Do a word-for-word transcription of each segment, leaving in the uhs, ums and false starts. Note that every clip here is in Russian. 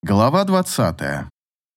Глава двадцатая.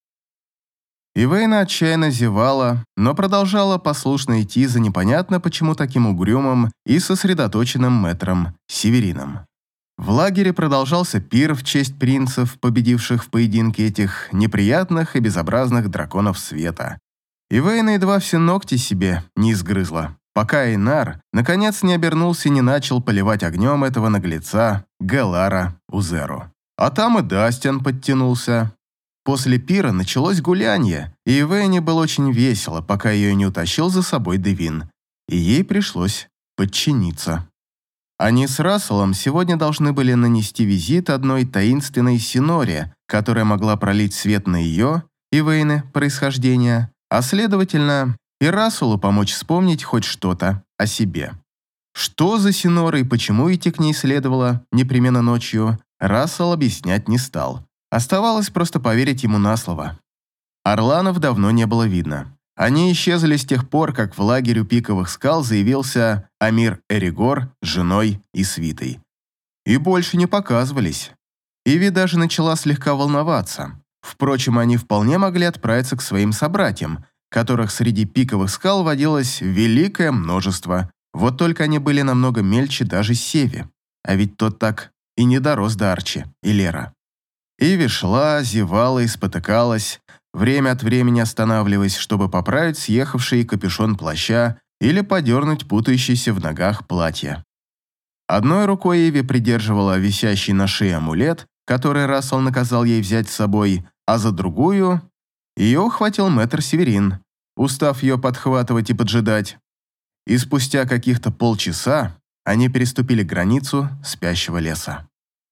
Ивейна отчаянно зевала, но продолжала послушно идти за непонятно почему таким угрюмым и сосредоточенным мэтром Северином. В лагере продолжался пир в честь принцев, победивших в поединке этих неприятных и безобразных драконов света. Ивейна едва все ногти себе не изгрызла, пока Эйнар наконец не обернулся и не начал поливать огнем этого наглеца Галара Узеру. А там и Дастин подтянулся. После пира началось гулянье, и Ивейне было очень весело, пока ее не утащил за собой Девин, и ей пришлось подчиниться. Они с Расселом сегодня должны были нанести визит одной таинственной Синоре, которая могла пролить свет на ее, Ивейны, происхождение, а следовательно, и Расселу помочь вспомнить хоть что-то о себе. Что за Синора и почему идти к ней следовало непременно ночью, Рассел объяснять не стал. Оставалось просто поверить ему на слово. Орланов давно не было видно. Они исчезли с тех пор, как в лагерь у Пиковых скал заявился Амир Эригор с женой и свитой. И больше не показывались. Иви даже начала слегка волноваться. Впрочем, они вполне могли отправиться к своим собратьям, которых среди Пиковых скал водилось великое множество. Вот только они были намного мельче даже Севи. А ведь тот так и не дорос до Арчи и Лера. Иви шла, зевала и спотыкалась, время от времени останавливаясь, чтобы поправить съехавший капюшон плаща или подернуть путающийся в ногах платье. Одной рукой Иви придерживала висящий на шее амулет, который Рассел наказал ей взять с собой, а за другую ее ухватил мэтр Северин, устав ее подхватывать и поджидать. И спустя каких-то полчаса они переступили границу спящего леса.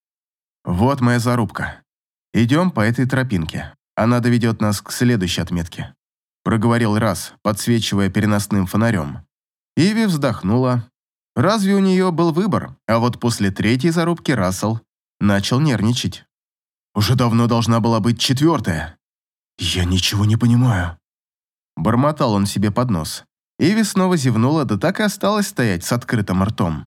«Вот моя зарубка. Идем по этой тропинке. Она доведет нас к следующей отметке», — проговорил Расс, подсвечивая переносным фонарем. Иви вздохнула. Разве у нее был выбор? А вот после третьей зарубки Рассел начал нервничать. «Уже давно должна была быть четвертая. Я ничего не понимаю», — бормотал он себе под нос. Иви снова зевнула, да так и осталась стоять с открытым ртом.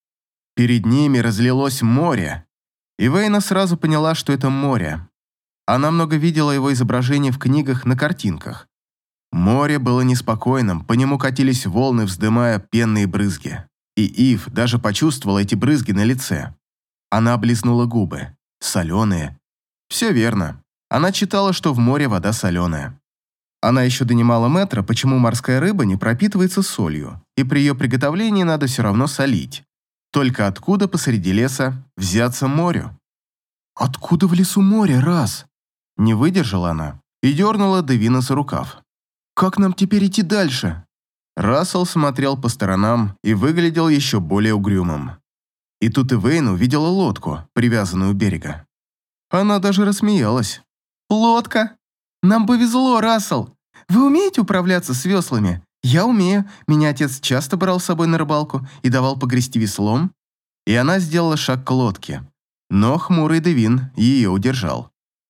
Перед ними разлилось море. Ивейна сразу поняла, что это море. Она много видела его изображения в книгах на картинках. Море было неспокойным, по нему катились волны, вздымая пенные брызги. И Ив даже почувствовала эти брызги на лице. Она облизнула губы. Соленые. Все верно. Она читала, что в море вода соленая. Она еще донимала мэтра, почему морская рыба не пропитывается солью, и при ее приготовлении надо все равно солить. Только откуда посреди леса взяться морю? «Откуда в лесу море, раз?» Не выдержала она и дернула Девина за рукав. «Как нам теперь идти дальше?» Рассел смотрел по сторонам и выглядел еще более угрюмым. И тут Ивейна увидела лодку, привязанную у берега. Она даже рассмеялась. «Лодка? Нам повезло, Рассел. Вы умеете управляться с веслами? Я умею. Меня отец часто брал с собой на рыбалку и давал погрести веслом». И она сделала шаг к лодке. Но хмурый Девин ее удержал.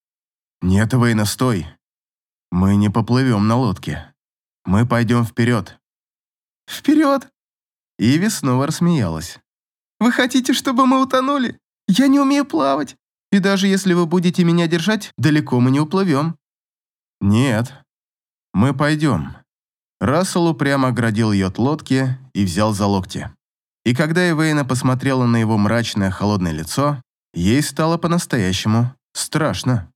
«Нет, Ивейна, стой. Мы не поплывем на лодке. Мы пойдем вперед». «Вперед?» Иви снова рассмеялась. «Вы хотите, чтобы мы утонули? Я не умею плавать. И даже если вы будете меня держать, далеко мы не уплывем». «Нет, мы пойдем». Рассел упрямо оградил ее от лодки и взял за локти. И когда Ивейна посмотрела на его мрачное холодное лицо, ей стало по-настоящему страшно.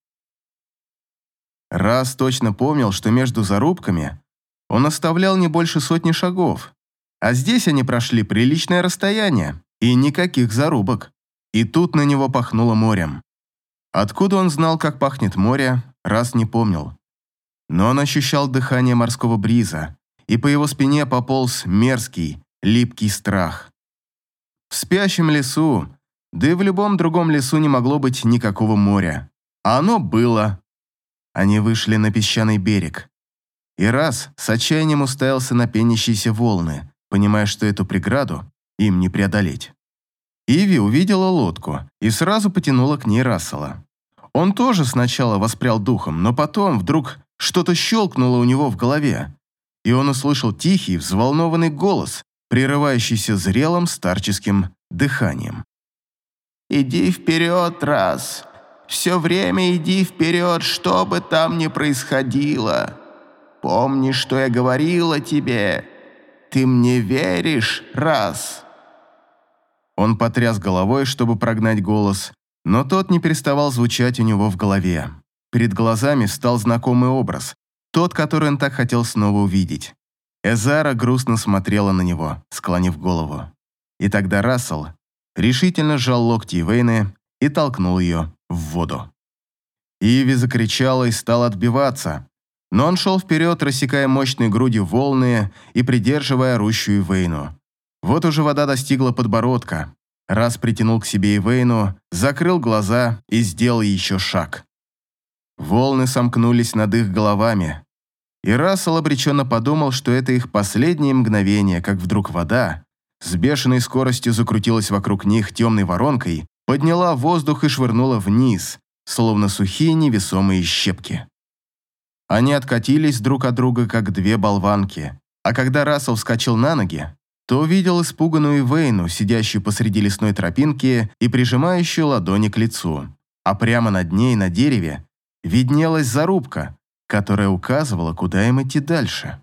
Расс точно помнил, что между зарубками он оставлял не больше сотни шагов, а здесь они прошли приличное расстояние и никаких зарубок. И тут на него пахнуло морем. Откуда он знал, как пахнет море, Расс не помнил. Но он ощущал дыхание морского бриза, и по его спине пополз мерзкий, липкий страх. В спящем лесу, да и в любом другом лесу не могло быть никакого моря. А оно было. Они вышли на песчаный берег. И Расс с отчаянием уставился на пенящиеся волны, понимая, что эту преграду им не преодолеть. Иви увидела лодку и сразу потянула к ней Рассела. Он тоже сначала воспрял духом, но потом вдруг что-то щелкнуло у него в голове, и он услышал тихий, взволнованный голос, прерывающийся зрелым старческим дыханием. «Иди вперед, Расс. Все время иди вперед, что бы там ни происходило. Помни, что я говорила тебе. Ты мне веришь, раз?» Он потряс головой, чтобы прогнать голос, но тот не переставал звучать у него в голове. Перед глазами встал знакомый образ, тот, который он так хотел снова увидеть. Эзара грустно смотрела на него, склонив голову. И тогда Рассел решительно сжал локти Ивейны и толкнул ее в воду. Иви закричала и стала отбиваться, но он шел вперед, рассекая мощной грудью волны и придерживая орущую Ивейну. Вот уже вода достигла подбородка. Раз притянул к себе Ивейну, закрыл глаза и сделал еще шаг. Волны сомкнулись над их головами, и Рассел обреченно подумал, что это их последние мгновения, как вдруг вода с бешеной скоростью закрутилась вокруг них темной воронкой, подняла воздух и швырнула вниз, словно сухие невесомые щепки. Они откатились друг от друга, как две болванки, а когда Рассел вскочил на ноги, то увидел испуганную Ивейну, сидящую посреди лесной тропинки и прижимающую ладони к лицу, а прямо над ней, на дереве, виднелась зарубка, которая указывала, куда им идти дальше.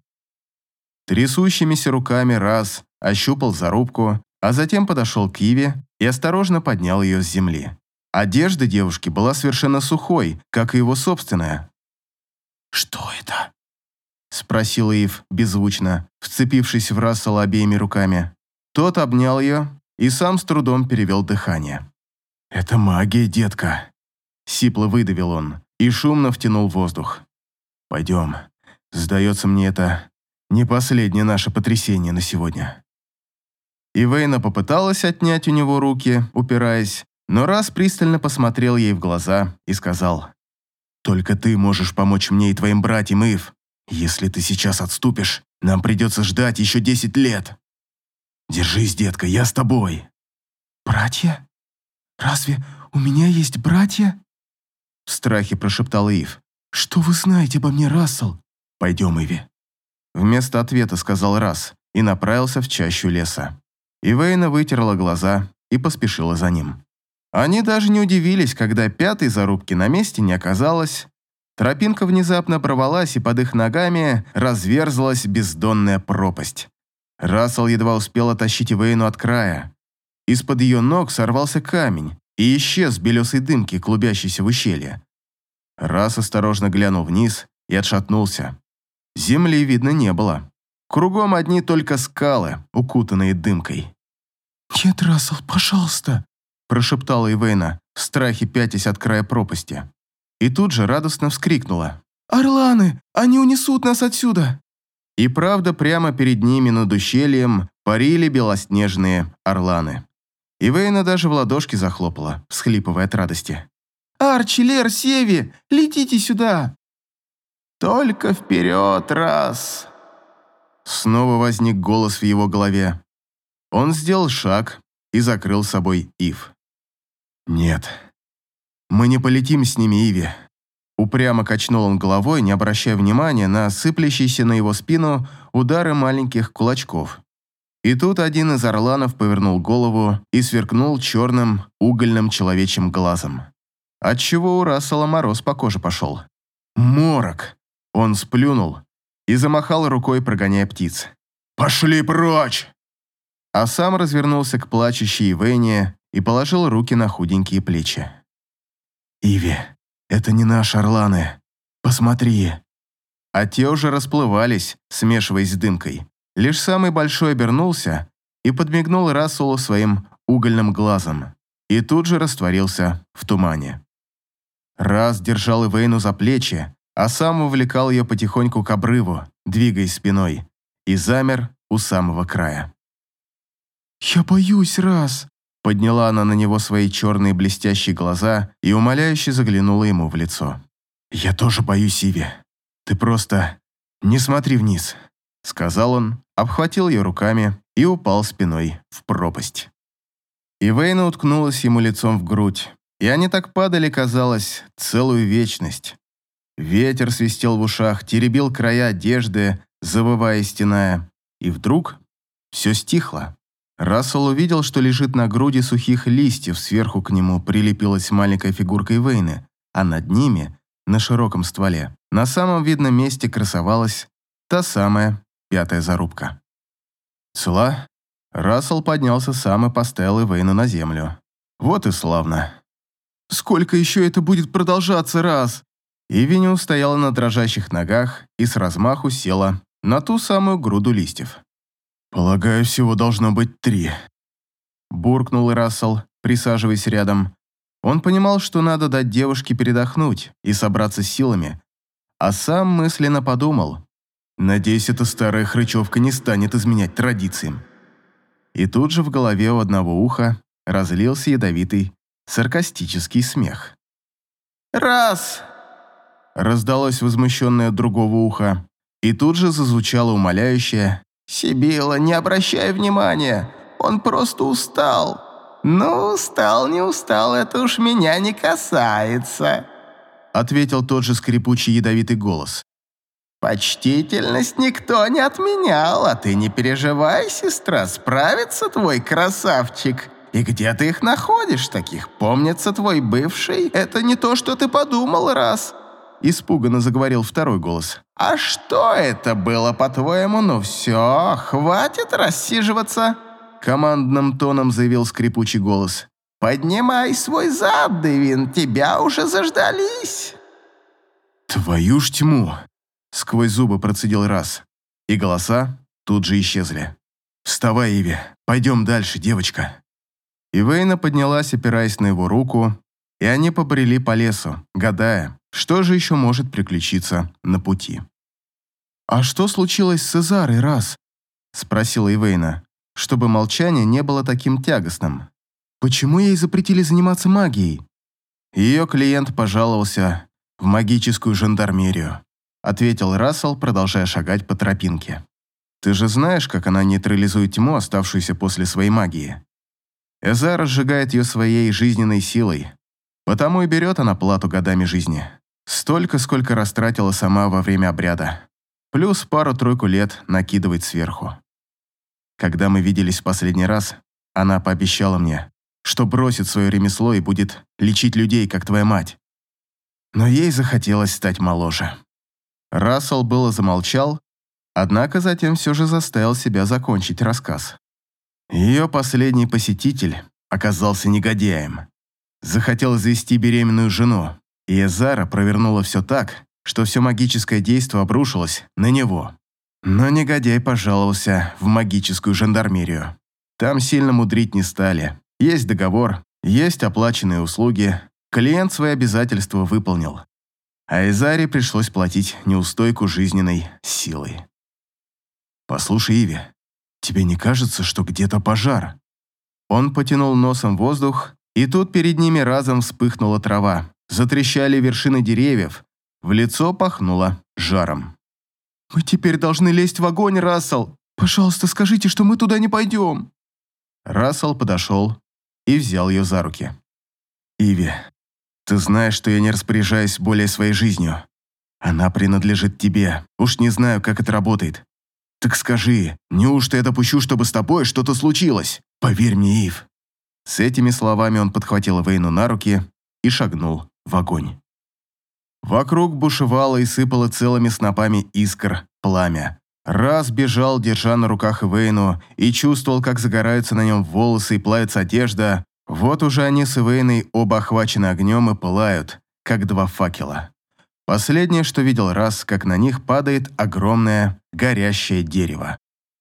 Трясущимися руками Раз ощупал зарубку, а затем подошел к Иве и осторожно поднял ее с земли. Одежда девушки была совершенно сухой, как и его собственная. «Что это?» — спросил Ив беззвучно, вцепившись в Рассела обеими руками. Тот обнял ее и сам с трудом перевел дыхание. «Это магия, детка», — сипло выдавил он и шумно втянул воздух. «Пойдем. Сдается мне, это не последнее наше потрясение на сегодня». Ивейна попыталась отнять у него руки, упираясь, но Раз пристально посмотрел ей в глаза и сказал: «Только ты можешь помочь мне и твоим братьям, Ив. Если ты сейчас отступишь, нам придется ждать еще десять лет. Держись, детка, я с тобой». «Братья? Разве у меня есть братья?» В страхе прошептал Ив. «Что вы знаете обо мне, Рассел?» «Пойдем, Иви». Вместо ответа сказал Раз и направился в чащу леса. Ивейна вытерла глаза и поспешила за ним. Они даже не удивились, когда пятой зарубки на месте не оказалось. Тропинка внезапно порвалась, и под их ногами разверзлась бездонная пропасть. Рассел едва успел оттащить Ивейну от края. Из-под ее ног сорвался камень и исчез в белесой дымке, клубящейся в ущелье. Расс осторожно глянул вниз и отшатнулся. Земли видно не было. Кругом одни только скалы, укутанные дымкой. «Нет, Рассел, пожалуйста», – прошептала Ивейна, в страхе пятясь от края пропасти. И тут же радостно вскрикнула. «Орланы! Они унесут нас отсюда!» И правда, прямо перед ними над ущельем парили белоснежные орланы. Ивейна даже в ладошки захлопала, всхлипывая от радости. «Арчи, Лер, Севи, летите сюда!» «Только вперед, Раз!» Снова возник голос в его голове. Он сделал шаг и закрыл собой Ив. «Нет, мы не полетим с ними, Иви». Упрямо качнул он головой, не обращая внимания на сыплящиеся на его спину удары маленьких кулачков. И тут один из орланов повернул голову и сверкнул черным угольным человечьим глазом, отчего у Рассела мороз по коже пошел. «Морок!» Он сплюнул и замахал рукой, прогоняя птиц. «Пошли прочь!» А сам развернулся к плачущей Ивейне и положил руки на худенькие плечи. «Иви, это не наши орланы. Посмотри!» А те уже расплывались, смешиваясь с дымкой. Лишь самый большой обернулся и подмигнул Расселу своим угольным глазом, и тут же растворился в тумане. Раз держал Ивейну за плечи, а сам увлекал ее потихоньку к обрыву, двигаясь спиной, и замер у самого края. «Я боюсь, Раз!» Подняла она на него свои черные блестящие глаза и умоляюще заглянула ему в лицо. «Я тоже боюсь, Иви. Ты просто не смотри вниз», — сказал он, обхватил ее руками и упал спиной в пропасть. Ивейна уткнулась ему лицом в грудь, и они так падали, казалось, целую вечность. Ветер свистел в ушах, теребил края одежды, завывая и стеная, и вдруг все стихло. Рассел увидел, что лежит на груди сухих листьев, сверху к нему прилепилась маленькая фигурка Ивейны, а над ними, на широком стволе, на самом видном месте красовалась та самая пятая зарубка. «Цела?» Рассел поднялся сам и поставил Ивейну на землю. «Вот и славно». «Сколько еще это будет продолжаться, раз?» Иви не устояла на дрожащих ногах и с размаху села на ту самую груду листьев. «Полагаю, всего должно быть три», – буркнул Рассел, присаживаясь рядом. Он понимал, что надо дать девушке передохнуть и собраться с силами, а сам мысленно подумал: «Надеюсь, эта старая хрычевка не станет изменять традициям». И тут же в голове у одного уха разлился ядовитый, саркастический смех. «Раз!» – раздалось возмущенное от другого уха, и тут же зазвучало умоляющее: «Сибила, не обращай внимания, он просто устал». «Ну, устал, не устал, это уж меня не касается», — ответил тот же скрипучий ядовитый голос. «Почтительность никто не отменял, а ты не переживай, сестра, справится твой красавчик. И где ты их находишь, таких? Помнится, твой бывший? Это не то, что ты подумал, раз». Испуганно заговорил второй голос. «А что это было, по-твоему? Ну все, хватит рассиживаться», — командным тоном заявил скрипучий голос. «Поднимай свой зад, Девин, тебя уже заждались». «Твою ж тьму!» — сквозь зубы процедил раз, и голоса тут же исчезли. «Вставай, Иви, пойдем дальше, девочка». Ивейна поднялась, опираясь на его руку, и они побрели по лесу, гадая, что же еще может приключиться на пути. «А что случилось с Сезарой, раз?» – спросила Ивейна, чтобы молчание не было таким тягостным. «Почему ей запретили заниматься магией?» Ее клиент пожаловался в магическую жандармерию, ответил Рассел, продолжая шагать по тропинке. «Ты же знаешь, как она нейтрализует тьму, оставшуюся после своей магии? Эзара сжигает ее своей жизненной силой, потому и берет она плату годами жизни. Столько, сколько растратила сама во время обряда. Плюс пару-тройку лет накидывает сверху. Когда мы виделись в последний раз, она пообещала мне, что бросит свое ремесло и будет лечить людей, как твоя мать. Но ей захотелось стать моложе». Рассел было замолчал, однако затем все же заставил себя закончить рассказ. Ее последний посетитель оказался негодяем. Захотел завести беременную жену, и Эзара провернула все так, что все магическое действо обрушилось на него. Но негодяй пожаловался в магическую жандармерию. Там сильно мудрить не стали. Есть договор, есть оплаченные услуги, клиент свои обязательства выполнил. А Эзаре пришлось платить неустойку жизненной силой. «Послушай, Иви, тебе не кажется, что где-то пожар?» Он потянул носом воздух, и тут перед ними разом вспыхнула трава, затрещали вершины деревьев, в лицо пахнуло жаром. «Мы теперь должны лезть в огонь, Рассел! Пожалуйста, скажите, что мы туда не пойдем!» Рассел подошел и взял ее за руки. «Иви, ты знаешь, что я не распоряжаюсь более своей жизнью. Она принадлежит тебе, уж не знаю, как это работает. Так скажи, неужто я допущу, чтобы с тобой что-то случилось? Поверь мне, Ив». С этими словами он подхватил Ивейну на руки и шагнул в огонь. Вокруг бушевало и сыпало целыми снопами искр пламя. Раз бежал, держа на руках Ивейну, и чувствовал, как загораются на нем волосы и плавится одежда. Вот уже они с Ивейной оба охвачены огнем и пылают, как два факела. Последнее, что видел Раз, как на них падает огромное горящее дерево.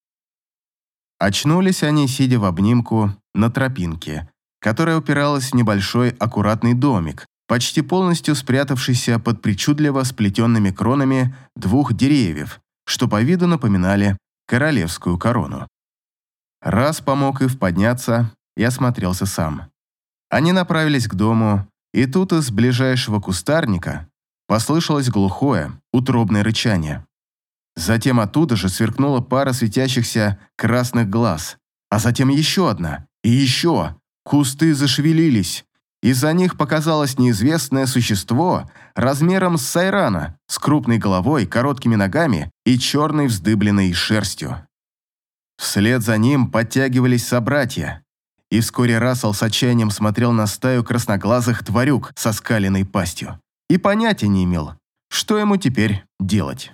Очнулись они, сидя в обнимку на тропинке, которая упиралась в небольшой аккуратный домик, почти полностью спрятавшийся под причудливо сплетенными кронами двух деревьев, что по виду напоминали королевскую корону. Раз помог Ив подняться и осмотрелся сам. Они направились к дому, и тут из ближайшего кустарника послышалось глухое, утробное рычание. Затем оттуда же сверкнула пара светящихся красных глаз, а затем еще одна, и еще. Кусты зашевелились. Из-за них показалось неизвестное существо размером с сайрана, с крупной головой, короткими ногами и черной вздыбленной шерстью. Вслед за ним подтягивались собратья, и вскоре Рассел с отчаянием смотрел на стаю красноглазых тварюк со скаленной пастью и понятия не имел, что ему теперь делать.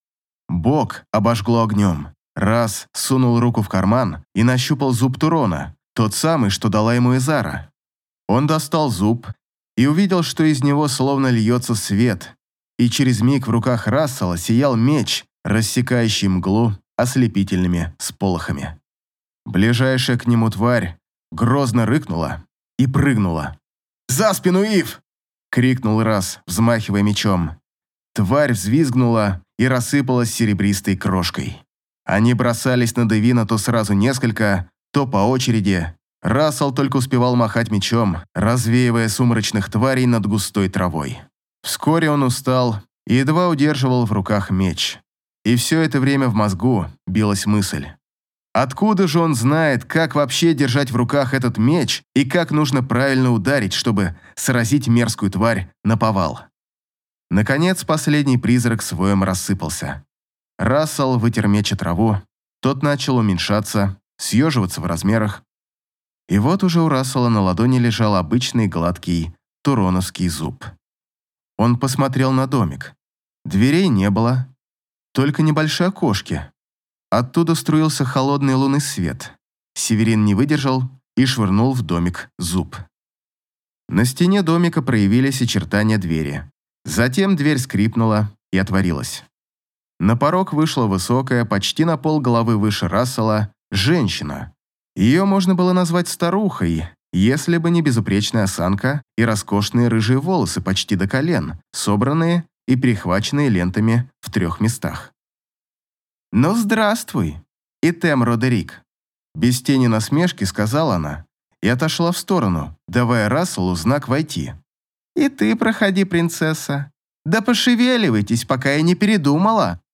Бок обожгло огнем. Раз сунул руку в карман и нащупал зуб Турона, тот самый, что дала ему Изара. Он достал зуб и увидел, что из него словно льется свет, и через миг в руках Рассела сиял меч, рассекающий мглу ослепительными сполохами. Ближайшая к нему тварь грозно рыкнула и прыгнула. «За спину, Ив!» — крикнул Расс, взмахивая мечом. Тварь взвизгнула и рассыпалась серебристой крошкой. Они бросались на Девина то сразу несколько, то по очереди. Рассел только успевал махать мечом, развеивая сумрачных тварей над густой травой. Вскоре он устал и едва удерживал в руках меч. И все это время в мозгу билась мысль. Откуда же он знает, как вообще держать в руках этот меч и как нужно правильно ударить, чтобы сразить мерзкую тварь наповал? Наконец, последний призрак своем рассыпался. Рассел вытер меч о траву, тот начал уменьшаться, съеживаться в размерах. И вот уже у Рассела на ладони лежал обычный гладкий туроновский зуб. Он посмотрел на домик. Дверей не было, только небольшие окошки. Оттуда струился холодный лунный свет. Северин не выдержал и швырнул в домик зуб. На стене домика проявились очертания двери. Затем дверь скрипнула и отворилась. На порог вышла высокая, почти на пол головы выше Рассела, женщина. Ее можно было назвать старухой, если бы не безупречная осанка и роскошные рыжие волосы почти до колен, собранные и перехваченные лентами в трех местах. «Ну, здравствуй, Итем Родерик», — без тени насмешки сказала она и отошла в сторону, давая Расселу знак войти. «И ты проходи, принцесса. Да пошевеливайтесь, пока я не передумала».